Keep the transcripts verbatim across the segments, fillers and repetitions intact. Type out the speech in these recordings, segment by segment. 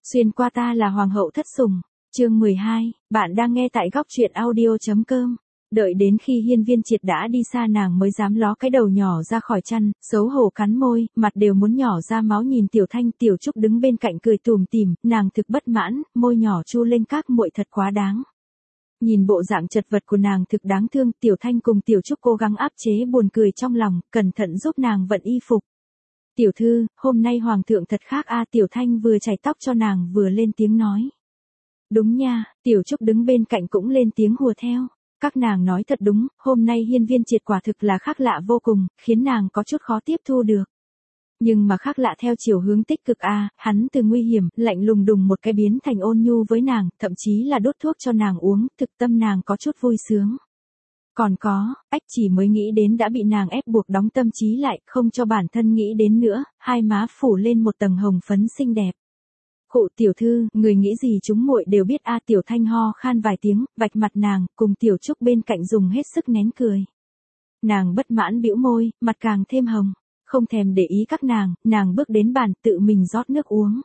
Xuyên qua ta là hoàng hậu thất sủng, chương mười hai, bạn đang nghe tại góc truyện audio.com. Đợi đến khi Hiên Viên Triệt đã đi xa nàng mới dám ló cái đầu nhỏ ra khỏi chăn, xấu hổ cắn môi, mặt đều muốn nhỏ ra máu nhìn Tiểu Thanh. Tiểu Trúc đứng bên cạnh cười tủm tỉm, nàng thực bất mãn, môi nhỏ chu lên các muội thật quá đáng. Nhìn bộ dạng chật vật của nàng thực đáng thương, Tiểu Thanh cùng Tiểu Trúc cố gắng áp chế buồn cười trong lòng, cẩn thận giúp nàng vận y phục. Tiểu thư, hôm nay hoàng thượng thật khác a. Tiểu Thanh vừa chải tóc cho nàng vừa lên tiếng nói. Đúng nha, Tiểu Trúc đứng bên cạnh cũng lên tiếng hùa theo. Các nàng nói thật đúng, hôm nay Hiên Viên Triệt quả thực là khác lạ vô cùng, khiến nàng có chút khó tiếp thu được. Nhưng mà khác lạ theo chiều hướng tích cực a, hắn từ nguy hiểm, lạnh lùng đùng một cái biến thành ôn nhu với nàng, thậm chí là đốt thuốc cho nàng uống, thực tâm nàng có chút vui sướng. Còn có, ách chỉ mới nghĩ đến đã bị nàng ép buộc đóng tâm trí lại, không cho bản thân nghĩ đến nữa, hai má phủ lên một tầng hồng phấn xinh đẹp. Khụ tiểu thư, người nghĩ gì chúng muội đều biết a. Tiểu Thanh ho khan vài tiếng, vạch mặt nàng, cùng Tiểu Trúc bên cạnh dùng hết sức nén cười. Nàng bất mãn bĩu môi, mặt càng thêm hồng, không thèm để ý các nàng, nàng bước đến bàn tự mình rót nước uống.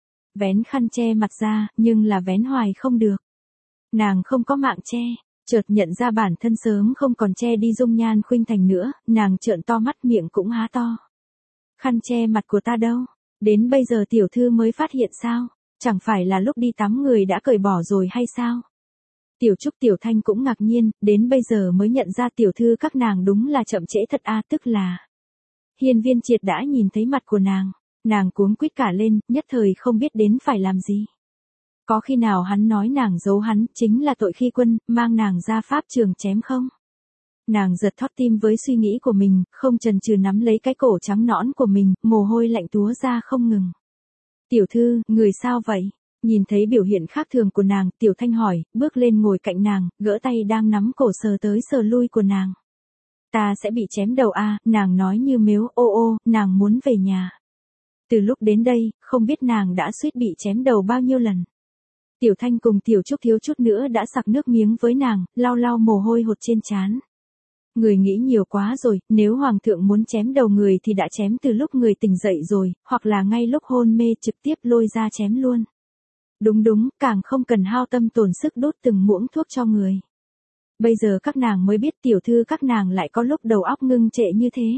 Vén khăn che mặt ra, nhưng là vén hoài không được. Nàng không có mạng che. Chợt nhận ra bản thân sớm không còn che đi dung nhan khuynh thành nữa, nàng trợn to mắt miệng cũng há to. Khăn che mặt của ta đâu? Đến bây giờ tiểu thư mới phát hiện sao? Chẳng phải là lúc đi tắm người đã cởi bỏ rồi hay sao? Tiểu Trúc Tiểu Thanh cũng ngạc nhiên, đến bây giờ mới nhận ra tiểu thư các nàng đúng là chậm trễ thật a. Tức là Hiên Viên Triệt đã nhìn thấy mặt của nàng, nàng cuống quýt cả lên, nhất thời không biết đến phải làm gì. Có khi nào hắn nói nàng giấu hắn chính là tội khi quân, mang nàng ra pháp trường chém không? Nàng giật thót tim với suy nghĩ của mình, không chần chừ nắm lấy cái cổ trắng nõn của mình, mồ hôi lạnh túa ra không ngừng. Tiểu thư, người sao vậy? Nhìn thấy biểu hiện khác thường của nàng, Tiểu Thanh hỏi, bước lên ngồi cạnh nàng, gỡ tay đang nắm cổ sờ tới sờ lui của nàng. Ta sẽ bị chém đầu a. Nàng nói như mếu, ô ô, nàng muốn về nhà. Từ lúc đến đây, không biết nàng đã suýt bị chém đầu bao nhiêu lần. Tiểu Thanh cùng Tiểu Trúc thiếu chút nữa đã sặc nước miếng với nàng, lau lau mồ hôi hột trên trán. Người nghĩ nhiều quá rồi, nếu hoàng thượng muốn chém đầu người thì đã chém từ lúc người tỉnh dậy rồi, hoặc là ngay lúc hôn mê trực tiếp lôi ra chém luôn. Đúng đúng, càng không cần hao tâm tổn sức đốt từng muỗng thuốc cho người. Bây giờ các nàng mới biết tiểu thư các nàng lại có lúc đầu óc ngưng trệ như thế.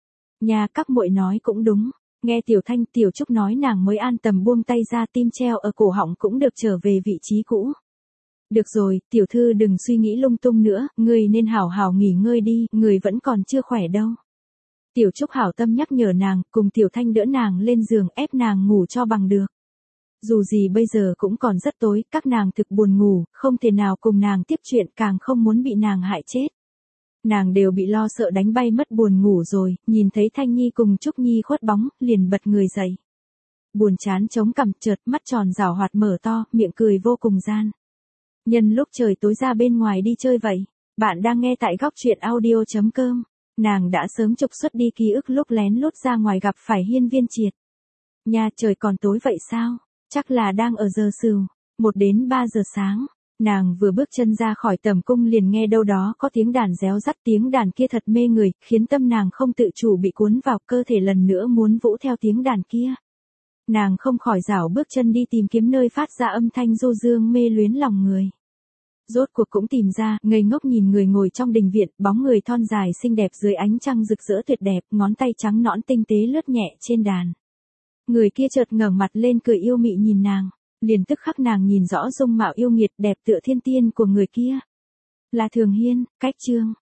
Nhà các muội nói cũng đúng. Nghe Tiểu Thanh Tiểu Trúc nói nàng mới an tâm buông tay ra, tim treo ở cổ họng cũng được trở về vị trí cũ. Được rồi, tiểu thư đừng suy nghĩ lung tung nữa, ngươi nên hảo hảo nghỉ ngơi đi, người vẫn còn chưa khỏe đâu. Tiểu Trúc hảo tâm nhắc nhở nàng, cùng Tiểu Thanh đỡ nàng lên giường ép nàng ngủ cho bằng được. Dù gì bây giờ cũng còn rất tối, các nàng thực buồn ngủ, không thể nào cùng nàng tiếp chuyện, càng không muốn bị nàng hại chết. Nàng đều bị lo sợ đánh bay mất buồn ngủ rồi, nhìn thấy Thanh Nhi cùng Trúc Nhi khuất bóng, liền bật người dậy. Buồn chán chống cằm, chợt mắt tròn rảo hoạt mở to, miệng cười vô cùng gian. Nhân lúc trời tối ra bên ngoài đi chơi vậy. Bạn đang nghe tại góc truyện audio.com. Nàng đã sớm trục xuất đi ký ức lúc lén lút ra ngoài gặp phải Hiên Viên Triệt. Nhà trời còn tối vậy sao? Chắc là đang ở giờ sửu, một đến ba giờ sáng. Nàng vừa bước chân ra khỏi tầm cung liền nghe đâu đó có tiếng đàn réo rắt, tiếng đàn kia thật mê người, khiến tâm nàng không tự chủ bị cuốn vào, cơ thể lần nữa muốn vũ theo tiếng đàn kia. Nàng không khỏi rảo bước chân đi tìm kiếm nơi phát ra âm thanh du dương mê luyến lòng người. Rốt cuộc cũng tìm ra, ngây ngốc nhìn người ngồi trong đình viện, bóng người thon dài xinh đẹp dưới ánh trăng rực rỡ tuyệt đẹp, ngón tay trắng nõn tinh tế lướt nhẹ trên đàn. Người kia chợt ngẩng mặt lên cười yêu mị nhìn nàng. Liền tức khắc nàng nhìn rõ dung mạo yêu nghiệt đẹp tựa thiên tiên của người kia. Là Thường Hiên, cách chương.